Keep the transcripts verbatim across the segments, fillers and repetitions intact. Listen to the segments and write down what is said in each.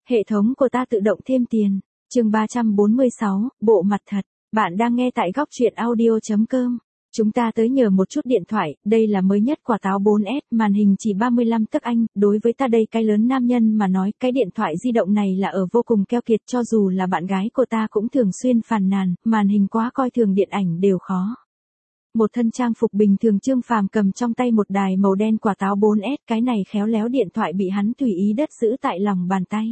Hệ thống của ta tự động thêm tiền. Chương ba trăm bốn mươi sáu, bộ mặt thật. Bạn đang nghe tại góc truyện audio chấm com. Chúng ta tới nhờ một chút điện thoại, đây là mới nhất quả táo bốn S, màn hình chỉ ba mươi lăm tấc anh, đối với ta đây cái lớn nam nhân mà nói, cái điện thoại di động này là ở vô cùng keo kiệt, cho dù là bạn gái của ta cũng thường xuyên phàn nàn, màn hình quá coi thường, điện ảnh đều khó. Một thân trang phục bình thường, Trương Phàm cầm trong tay một đài màu đen quả táo bốn S, cái này khéo léo điện thoại bị hắn tùy ý đất giữ tại lòng bàn tay.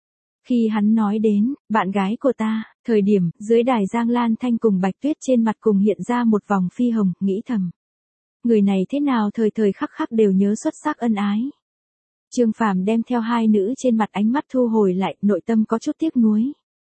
Khi hắn nói đến, bạn gái của ta, thời điểm, dưới đài Giang Lan Thanh cùng Bạch Tuyết trên mặt cùng hiện ra một vòng phi hồng, nghĩ thầm. Người này thế nào thời thời khắc khắc đều nhớ xuất sắc ân ái. Trương Phàm đem theo hai nữ trên mặt, ánh mắt thu hồi lại, nội tâm có chút tiếc nuối.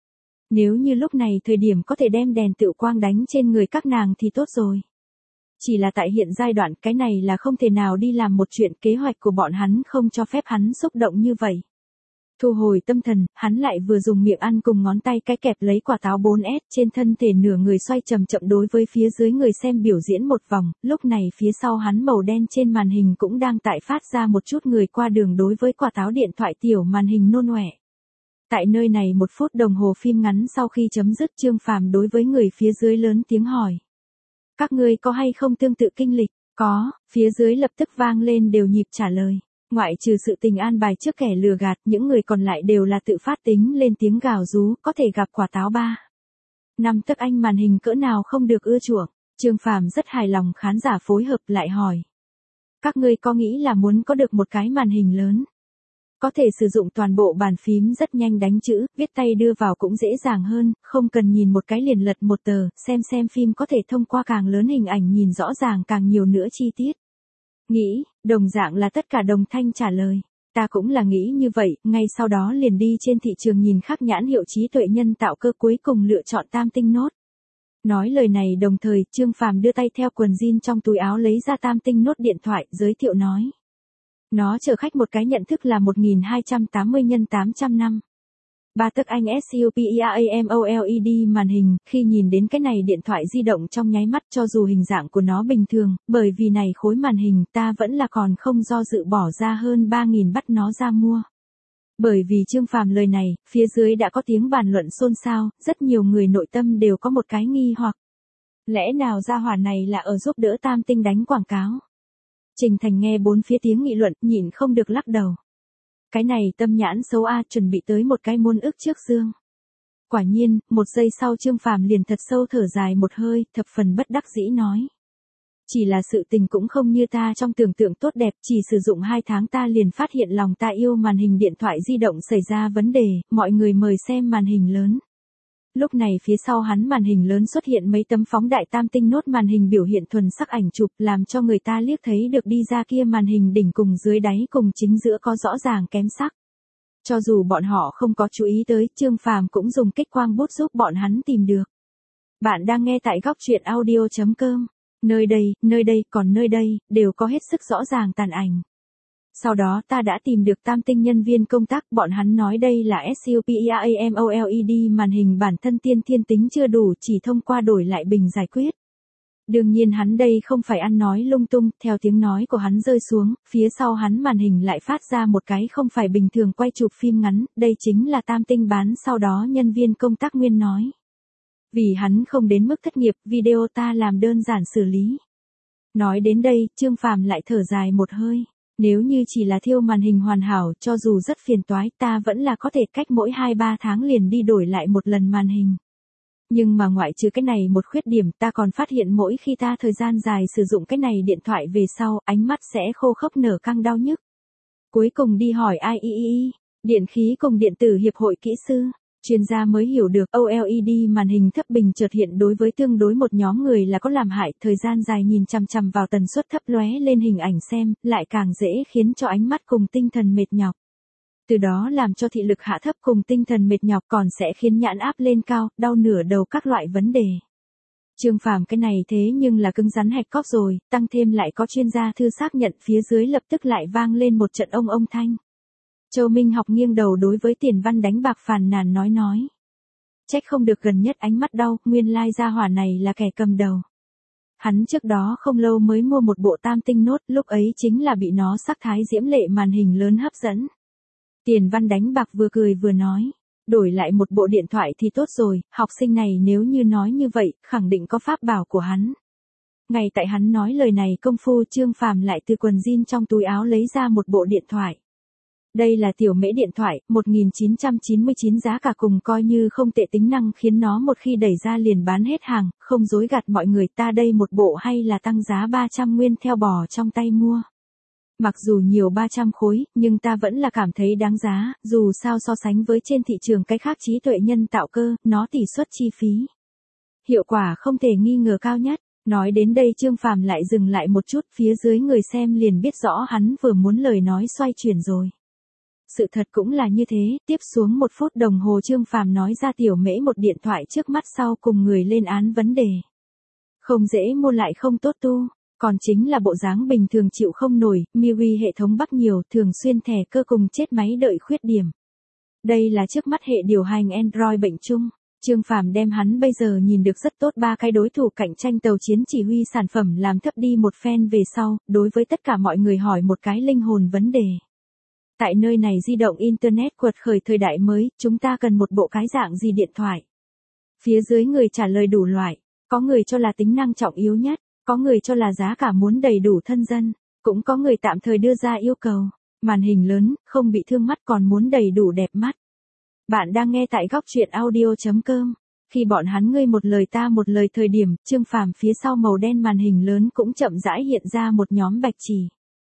Nếu như lúc này thời điểm có thể đem đèn tựu quang đánh trên người các nàng thì tốt rồi. Chỉ là tại hiện giai đoạn, cái này là không thể nào đi làm một chuyện, kế hoạch của bọn hắn không cho phép hắn xúc động như vậy. Thu hồi tâm thần, hắn lại vừa dùng miệng ăn cùng ngón tay cái kẹp lấy quả táo bốn S, trên thân thể nửa người xoay chậm chậm đối với phía dưới người xem biểu diễn một vòng, lúc này phía sau hắn màu đen trên màn hình cũng đang tại phát ra một chút người qua đường đối với quả táo điện thoại tiểu màn hình nôn ọe. Tại nơi này một phút đồng hồ phim ngắn sau khi chấm dứt, Trương Phàm đối với người phía dưới lớn tiếng hỏi. Các ngươi có hay không tương tự kinh lịch? Có, phía dưới lập tức vang lên đều nhịp trả lời. Ngoại trừ sự tình an bài trước kẻ lừa gạt, những người còn lại đều là tự phát tính lên tiếng gào rú, có thể gặp quả táo ba. Năm tấc anh màn hình cỡ nào không được ưa chuộng. Trương Phàm rất hài lòng, khán giả phối hợp lại hỏi. Các ngươi có nghĩ là muốn có được một cái màn hình lớn? Có thể sử dụng toàn bộ bàn phím, rất nhanh đánh chữ, viết tay đưa vào cũng dễ dàng hơn, không cần nhìn một cái liền lật một tờ, xem xem phim có thể thông qua càng lớn hình ảnh nhìn rõ ràng càng nhiều nữa chi tiết. Nghĩ, đồng dạng là tất cả đồng thanh trả lời. Ta cũng là nghĩ như vậy, ngay sau đó liền đi trên thị trường nhìn khắc nhãn hiệu trí tuệ nhân tạo cơ, cuối cùng lựa chọn Tam Tinh Note. Nói lời này đồng thời, Trương Phàm đưa tay theo quần jean trong túi áo lấy ra Tam Tinh Note điện thoại, giới thiệu nói. Nó chở khách một cái nhận thức là một nghìn hai trăm tám mươi nhân tám trăm năm. ba tấc anh SUPERAMOLED màn hình, khi nhìn đến cái này điện thoại di động trong nháy mắt, cho dù hình dạng của nó bình thường, bởi vì này khối màn hình ta vẫn là còn không do dự bỏ ra hơn ba nghìn bắt nó ra mua. Bởi vì Trương Phàm lời này, phía dưới đã có tiếng bàn luận xôn xao, rất nhiều người nội tâm đều có một cái nghi hoặc. Lẽ nào gia hỏa này là ở giúp đỡ Tam Tinh đánh quảng cáo? Trình Thành nghe bốn phía tiếng nghị luận, nhịn không được lắc đầu. Cái này tâm nhãn xấu a, chuẩn bị tới một cái muôn ức trước dương. Quả nhiên, một giây sau Trương Phàm liền thật sâu thở dài một hơi, thập phần bất đắc dĩ nói. Chỉ là sự tình cũng không như ta trong tưởng tượng tốt đẹp, chỉ sử dụng hai tháng ta liền phát hiện lòng ta yêu màn hình điện thoại di động xảy ra vấn đề, mọi người mời xem màn hình lớn. Lúc này phía sau hắn màn hình lớn xuất hiện mấy tấm phóng đại Tam Tinh Note, màn hình biểu hiện thuần sắc ảnh chụp, làm cho người ta liếc thấy được đi ra kia màn hình đỉnh cùng dưới đáy cùng chính giữa có rõ ràng kém sắc. Cho dù bọn họ không có chú ý tới, Trương Phàm cũng dùng kích quang bút giúp bọn hắn tìm được. Bạn đang nghe tại góc truyện audio chấm com. Nơi đây, nơi đây, còn nơi đây, đều có hết sức rõ ràng tàn ảnh. Sau đó ta đã tìm được Tam Tinh nhân viên công tác, bọn hắn nói đây là SUPERAMOLED màn hình bản thân tiên thiên tính chưa đủ, chỉ thông qua đổi lại bình giải quyết. Đương nhiên hắn đây không phải ăn nói lung tung, theo tiếng nói của hắn rơi xuống, phía sau hắn màn hình lại phát ra một cái không phải bình thường quay chụp phim ngắn, đây chính là Tam Tinh bán, sau đó nhân viên công tác nguyên nói. Vì hắn không đến mức thất nghiệp, video ta làm đơn giản xử lý. Nói đến đây, Trương Phàm lại thở dài một hơi. Nếu như chỉ là thiêu màn hình hoàn hảo, cho dù rất phiền toái, ta vẫn là có thể cách mỗi hai ba tháng liền đi đổi lại một lần màn hình. Nhưng mà ngoại trừ cái này một khuyết điểm, ta còn phát hiện mỗi khi ta thời gian dài sử dụng cái này điện thoại về sau, ánh mắt sẽ khô khốc nở căng đau nhức. Cuối cùng đi hỏi i e e e, Điện khí cùng điện tử hiệp hội kỹ sư. Chuyên gia mới hiểu được ô lờ e đê màn hình thấp bình chợt hiện đối với tương đối một nhóm người là có làm hại, thời gian dài nhìn chằm chằm vào tần suất thấp lóe lên hình ảnh xem, lại càng dễ khiến cho ánh mắt cùng tinh thần mệt nhọc. Từ đó làm cho thị lực hạ thấp cùng tinh thần mệt nhọc, còn sẽ khiến nhãn áp lên cao, đau nửa đầu các loại vấn đề. Trương Phàm cái này thế nhưng là cứng rắn hẹp cóp rồi, tăng thêm lại có chuyên gia thư xác nhận, phía dưới lập tức lại vang lên một trận ông ông thanh. Châu Minh Học nghiêng đầu đối với Tiền Văn đánh bạc phàn nàn nói nói. Trách không được gần nhất ánh mắt đau, nguyên lai gia hỏa này là kẻ cầm đầu. Hắn trước đó không lâu mới mua một bộ Tam Tinh Note, lúc ấy chính là bị nó sắc thái diễm lệ màn hình lớn hấp dẫn. Tiền Văn đánh bạc vừa cười vừa nói. Đổi lại một bộ điện thoại thì tốt rồi, học sinh này nếu như nói như vậy, khẳng định có pháp bảo của hắn. Ngay tại hắn nói lời này công phu Trương Phàm lại từ quần jean trong túi áo lấy ra một bộ điện thoại. Đây là tiểu mễ điện thoại, một nghìn chín trăm chín mươi chín giá cả cùng coi như không tệ, tính năng khiến nó một khi đẩy ra liền bán hết hàng, không dối gạt mọi người, ta đây một bộ hay là tăng giá ba trăm nguyên theo bò trong tay mua. Mặc dù nhiều ba trăm khối, nhưng ta vẫn là cảm thấy đáng giá, dù sao so sánh với trên thị trường cái khác trí tuệ nhân tạo cơ, nó tỷ suất chi phí. Hiệu quả không thể nghi ngờ cao nhất. Nói đến đây Trương Phàm lại dừng lại một chút, phía dưới người xem liền biết rõ hắn vừa muốn lời nói xoay chuyển rồi. Sự thật cũng là như thế, tiếp xuống một phút đồng hồ Trương Phàm nói ra tiểu mễ một điện thoại trước mắt sau cùng người lên án vấn đề. Không dễ mua lại không tốt tu, còn chính là bộ dáng bình thường chịu không nổi, em i u i hệ thống bắc nhiều, thường xuyên thẻ cơ cùng chết máy đợi khuyết điểm. Đây là trước mắt hệ điều hành Android bệnh chung. Trương Phàm đem hắn bây giờ nhìn được rất tốt ba cái đối thủ cạnh tranh tàu chiến chỉ huy sản phẩm làm thấp đi một phen về sau, đối với tất cả mọi người hỏi một cái linh hồn vấn đề. Tại nơi này di động Internet quật khởi thời đại mới, chúng ta cần một bộ cái dạng gì điện thoại? Phía dưới người trả lời đủ loại, có người cho là tính năng trọng yếu nhất, có người cho là giá cả muốn đầy đủ thân dân, cũng có người tạm thời đưa ra yêu cầu, màn hình lớn, không bị thương mắt còn muốn đầy đủ đẹp mắt. Bạn đang nghe tại góc truyện audio chấm com. Khi bọn hắn ngươi một lời ta một lời thời điểm, Trương Phàm phía sau màu đen màn hình lớn cũng chậm rãi hiện ra một nhóm bạch chỉ.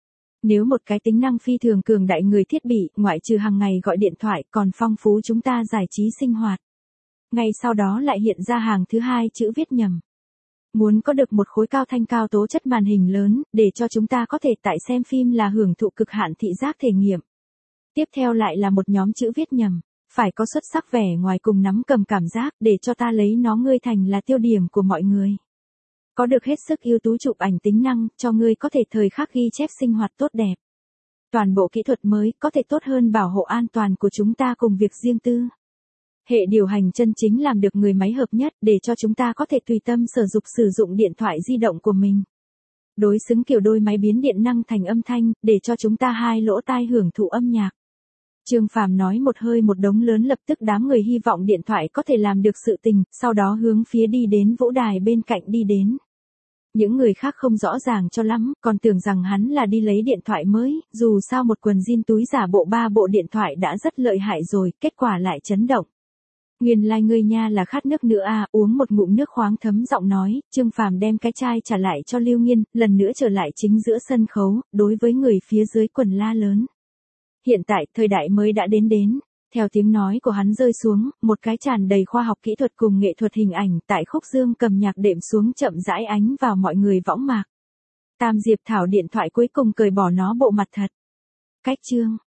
Nếu một cái tính năng phi thường cường đại người thiết bị, ngoại trừ hàng ngày gọi điện thoại, còn phong phú chúng ta giải trí sinh hoạt. Ngay sau đó lại hiện ra hàng thứ hai chữ viết nhầm. Muốn có được một khối cao thanh cao tố chất màn hình lớn, để cho chúng ta có thể tại xem phim là hưởng thụ cực hạn thị giác thể nghiệm. Tiếp theo lại là một nhóm chữ viết nhầm. Phải có xuất sắc vẻ ngoài cùng nắm cầm cảm giác để cho ta lấy nó ngươi thành là tiêu điểm của mọi người. Có được hết sức ưu tú chụp ảnh tính năng cho ngươi có thể thời khắc ghi chép sinh hoạt tốt đẹp. Toàn bộ kỹ thuật mới có thể tốt hơn bảo hộ an toàn của chúng ta cùng việc riêng tư. Hệ điều hành chân chính làm được người máy hợp nhất để cho chúng ta có thể tùy tâm sở dục sử dụng điện thoại di động của mình. Đối xứng kiểu đôi máy biến điện năng thành âm thanh để cho chúng ta hai lỗ tai hưởng thụ âm nhạc. Trương Phàm nói một hơi một đống lớn lập tức đám người hy vọng điện thoại có thể làm được sự tình, sau đó hướng phía đi đến vũ đài bên cạnh đi đến. Những người khác không rõ ràng cho lắm, còn tưởng rằng hắn là đi lấy điện thoại mới, dù sao một quần jean túi giả bộ ba bộ điện thoại đã rất lợi hại rồi, kết quả lại chấn động. Nguyên lai like ngươi nha là khát nước nữa à, uống một ngụm nước khoáng thấm giọng nói, Trương Phàm đem cái chai trả lại cho Lưu Nghiên, lần nữa trở lại chính giữa sân khấu, đối với người phía dưới quần la lớn. Hiện tại, thời đại mới đã đến đến, theo tiếng nói của hắn rơi xuống, một cái tràn đầy khoa học kỹ thuật cùng nghệ thuật hình ảnh tại khúc dương cầm nhạc đệm xuống chậm rãi ánh vào mọi người võng mạc. Tam Diệp Thảo điện thoại cuối cùng cởi bỏ nó bộ mặt thật. Cách chương.